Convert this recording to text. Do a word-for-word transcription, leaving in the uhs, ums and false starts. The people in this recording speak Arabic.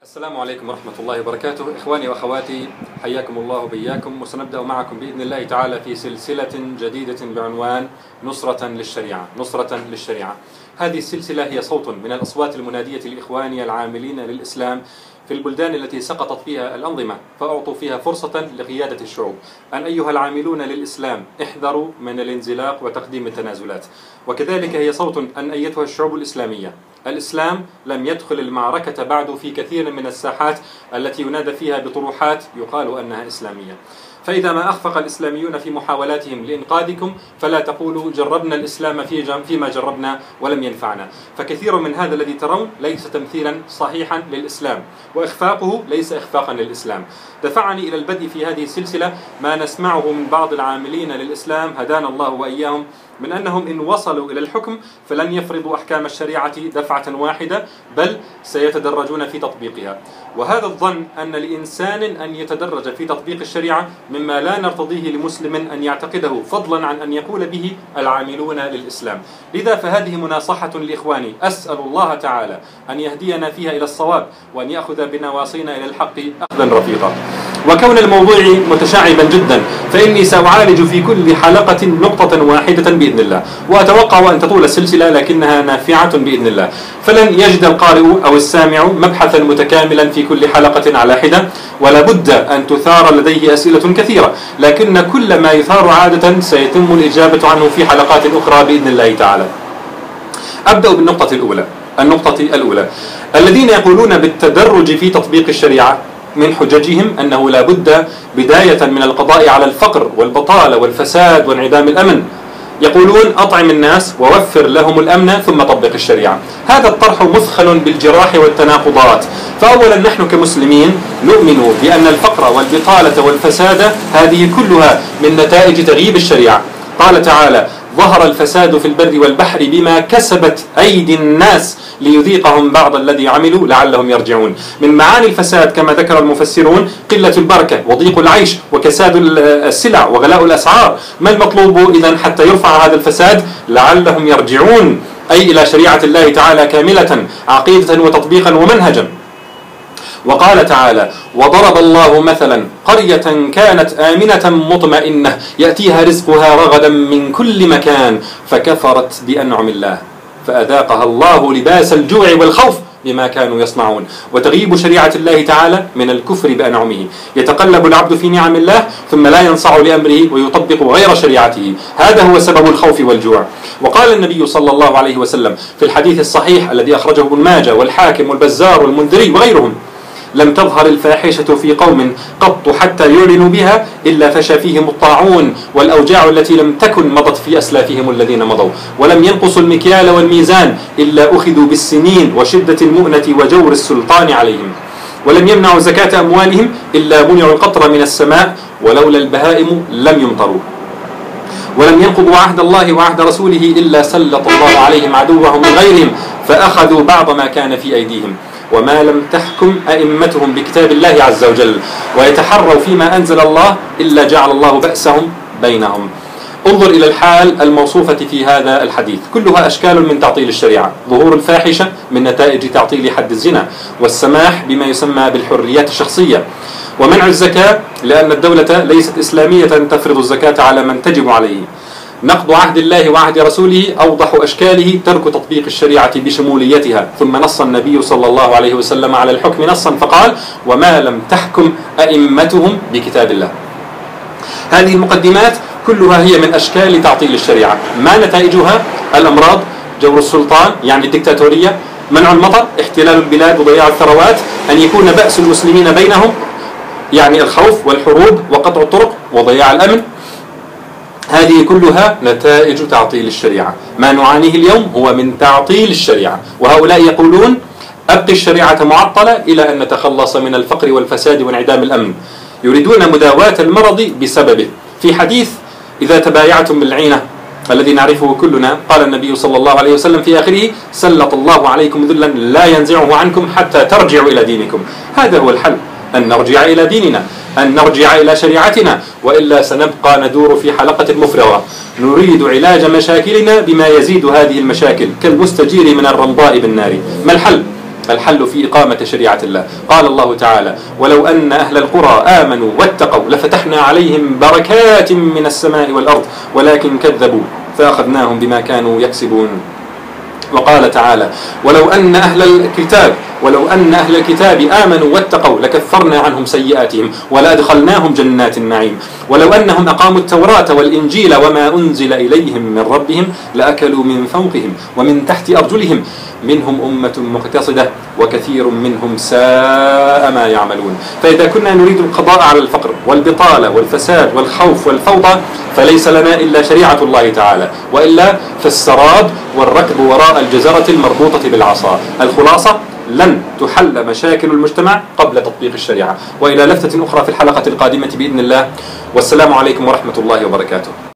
السلام عليكم ورحمة الله وبركاته. إخواني وأخواتي، حياكم الله بياكم، وسنبدأ معكم بإذن الله تعالى في سلسلة جديدة بعنوان نصرة للشريعة. نصرة للشريعة. هذه السلسلة هي صوت من الأصوات المنادية لإخواني العاملين للإسلام في البلدان التي سقطت فيها الأنظمة فأعطوا فيها فرصة لقيادة الشعوب، أن أيها العاملون للإسلام احذروا من الانزلاق وتقديم التنازلات. وكذلك هي صوت أن أيتها الشعوب الإسلامية، الإسلام لم يدخل المعركة بعد في كثير من الساحات التي ينادى فيها بطروحات يقال أنها إسلامية. فإذا ما أخفق الإسلاميون في محاولاتهم لإنقاذكم فلا تقولوا جربنا الإسلام في فيما جربنا ولم ينفعنا، فكثير من هذا الذي ترون ليس تمثيلا صحيحا للإسلام، وإخفاقه ليس إخفاقا للإسلام. دفعني إلى البدء في هذه السلسلة ما نسمعه من بعض العاملين للإسلام هدانا الله وإياهم، من أنهم إن وصلوا إلى الحكم فلن يفرضوا أحكام الشريعة دفعة واحدة، بل سيتدرجون في تطبيقها. وهذا الظن أن لإنسان أن يتدرج في تطبيق الشريعة مما لا نرتضيه لمسلم أن يعتقده، فضلا عن أن يقول به العاملون للإسلام. لذا فهذه مناصحة لإخواني، أسأل الله تعالى أن يهدينا فيها إلى الصواب، وأن يأخذ بنواصينا إلى الحق أخذا رفيقا. وكون الموضوع متشعبا جدا فإني سأعالج في كل حلقة نقطة واحدة بإذن الله، وأتوقع أن تطول السلسلة لكنها نافعة بإذن الله، فلن يجد القارئ أو السامع مبحثا متكاملا في كل حلقة على حدة، ولا بد أن تثار لديه أسئلة كثيرة، لكن كل ما يثار عادة سيتم الإجابة عنه في حلقات أخرى بإذن الله تعالى. أبدأ بالنقطة الأولى. النقطة الأولى الذين يقولون بالتدرج في تطبيق الشريعة من حججهم أنه لا بد بداية من القضاء على الفقر والبطالة والفساد وانعدام الأمن. يقولون أطعم الناس ووفر لهم الأمن ثم طبق الشريعة. هذا الطرح مثخل بالجراح والتناقضات. فأولا نحن كمسلمين نؤمن بأن الفقر والبطالة والفساد هذه كلها من نتائج تغييب الشريعة. قال تعالى: ظهر الفساد في البر والبحر بما كسبت أيدي الناس ليذيقهم بعض الذي عملوا لعلهم يرجعون. من معاني الفساد كما ذكر المفسرون قلة البركة وضيق العيش وكساد السلع وغلاء الأسعار. ما المطلوب إذن حتى يرفع هذا الفساد؟ لعلهم يرجعون، أي إلى شريعة الله تعالى كاملة عقيدة وتطبيقا ومنهجا. وقال تعالى: وضرب الله مثلا قرية كانت آمنة مطمئنة يأتيها رزقها رغدا من كل مكان فكفرت بأنعم الله فأذاقها الله لباس الجوع والخوف بما كانوا يصنعون. وتغييب شريعة الله تعالى من الكفر بأنعمه. يتقلب العبد في نعم الله ثم لا ينصاع لأمره ويطبق غير شريعته، هذا هو سبب الخوف والجوع. وقال النبي صلى الله عليه وسلم في الحديث الصحيح الذي أخرجه ابن ماجه والحاكم والبزار والمنذري وغيرهم: لم تظهر الفاحشة في قوم قط حتى يعلنوا بها إلا فشى فيهم الطاعون والأوجاع التي لم تكن مضت في أسلافهم الذين مضوا، ولم ينقصوا المكيال والميزان إلا أخذوا بالسنين وشدة المؤنة وجور السلطان عليهم، ولم يمنعوا زكاة أموالهم إلا منعوا القطر من السماء ولولا البهائم لم يمطروا، ولم ينقضوا عهد الله وعهد رسوله إلا سلط الله عليهم عدوهم من غيرهم فأخذوا بعض ما كان في أيديهم، وما لم تحكم أئمتهم بكتاب الله عز وجل ويتحروا فيما أنزل الله إلا جعل الله بأسهم بينهم. انظر إلى الحال الموصوفة في هذا الحديث، كلها أشكال من تعطيل الشريعة. ظهور الفاحشة من نتائج تعطيل حد الزنا، والسماح بما يسمى بالحريات الشخصية، ومنع الزكاة لأن الدولة ليست إسلامية تفرض الزكاة على من تجب عليه. نقض عهد الله وعهد رسوله أوضح أشكاله ترك تطبيق الشريعة بشموليتها. ثم نص النبي صلى الله عليه وسلم على الحكم نصا فقال: وما لم تحكم أئمتهم بكتاب الله. هذه المقدمات كلها هي من أشكال تعطيل الشريعة. ما نتائجها؟ الأمراض، جور السلطان يعني الدكتاتورية، منع المطر، احتلال البلاد وضياع الثروات، أن يكون بأس المسلمين بينهم يعني الخوف والحروب وقطع الطرق وضياع الأمن. هذه كلها نتائج تعطيل الشريعة. ما نعانيه اليوم هو من تعطيل الشريعة، وهؤلاء يقولون أبقي الشريعة معطلة إلى أن نتخلص من الفقر والفساد وانعدام الأمن. يريدون مداواة المرض بسببه. في حديث إذا تبايعتم بالعينة الذي نعرفه كلنا، قال النبي صلى الله عليه وسلم في آخره: سلط الله عليكم ذلا لا ينزعه عنكم حتى ترجعوا إلى دينكم. هذا هو الحل، أن نرجع إلى ديننا، أن نرجع إلى شريعتنا، وإلا سنبقى ندور في حلقة مفرغة. نريد علاج مشاكلنا بما يزيد هذه المشاكل كالمستجير من الرمضاء بالنار. ما الحل؟ الحل في إقامة شريعة الله. قال الله تعالى: ولو أن أهل القرى آمنوا واتقوا لفتحنا عليهم بركات من السماء والأرض ولكن كذبوا فأخذناهم بما كانوا يكسبون. وقال تعالى: ولو أن أهل الكتاب ولو أن أهل الكتاب آمنوا واتقوا لكفرنا عنهم سيئاتهم ولأدخلناهم جنات النعيم ولو أنهم أقاموا التوراة والإنجيل وما أنزل إليهم من ربهم لأكلوا من فوقهم ومن تحت أرجلهم منهم أمة مقتصدة وكثير منهم ساء ما يعملون. فإذا كنا نريد القضاء على الفقر والبطالة والفساد والخوف والفوضى فليس لنا إلا شريعة الله تعالى، وإلا فالسراب والركب وراء الجزرة المربوطة بالعصا. الخلاصة: لن تحل مشاكل المجتمع قبل تطبيق الشريعة. وإلى لفتة أخرى في الحلقة القادمة بإذن الله، والسلام عليكم ورحمة الله وبركاته.